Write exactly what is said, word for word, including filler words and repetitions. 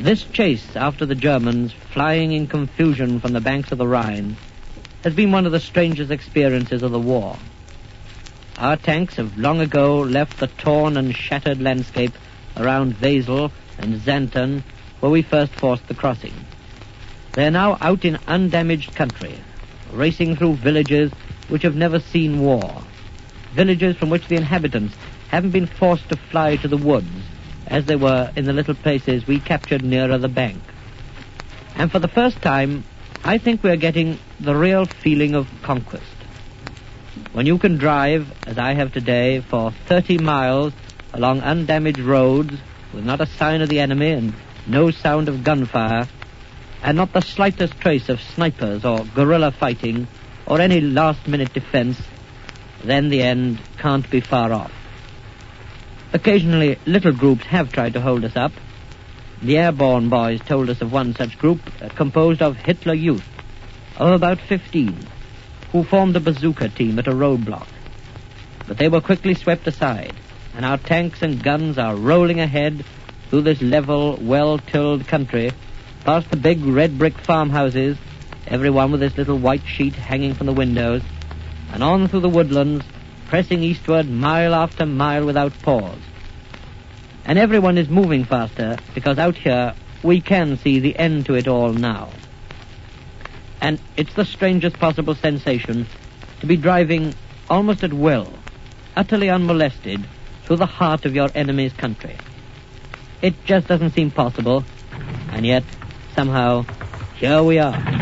This chase after the Germans, flying in confusion from the banks of the Rhine, has been one of the strangest experiences of the war. Our tanks have long ago left the torn and shattered landscape around Wesel and Xanten, where we first forced the crossing. They are now out in undamaged country, racing through villages which have never seen war, villages from which the inhabitants haven't been forced to fly to the woods, as they were in the little places we captured nearer the bank. And for the first time, I think we are getting the real feeling of conquest. When you can drive, as I have today, for thirty miles along undamaged roads with not a sign of the enemy and no sound of gunfire, and not the slightest trace of snipers or guerrilla fighting or any last-minute defense, then the end can't be far off. Occasionally, little groups have tried to hold us up. The airborne boys told us of one such group uh, composed of Hitler Youth, of about fifteen, who formed a bazooka team at a roadblock. But they were quickly swept aside, and our tanks and guns are rolling ahead through this level, well-tilled country, past the big red brick farmhouses, every one with its little white sheet hanging from the windows, and on through the woodlands, pressing eastward mile after mile without pause. And everyone is moving faster, because out here we can see the end to it all now. And it's the strangest possible sensation to be driving almost at will, utterly unmolested, through the heart of your enemy's country. It just doesn't seem possible, and yet, somehow, here we are.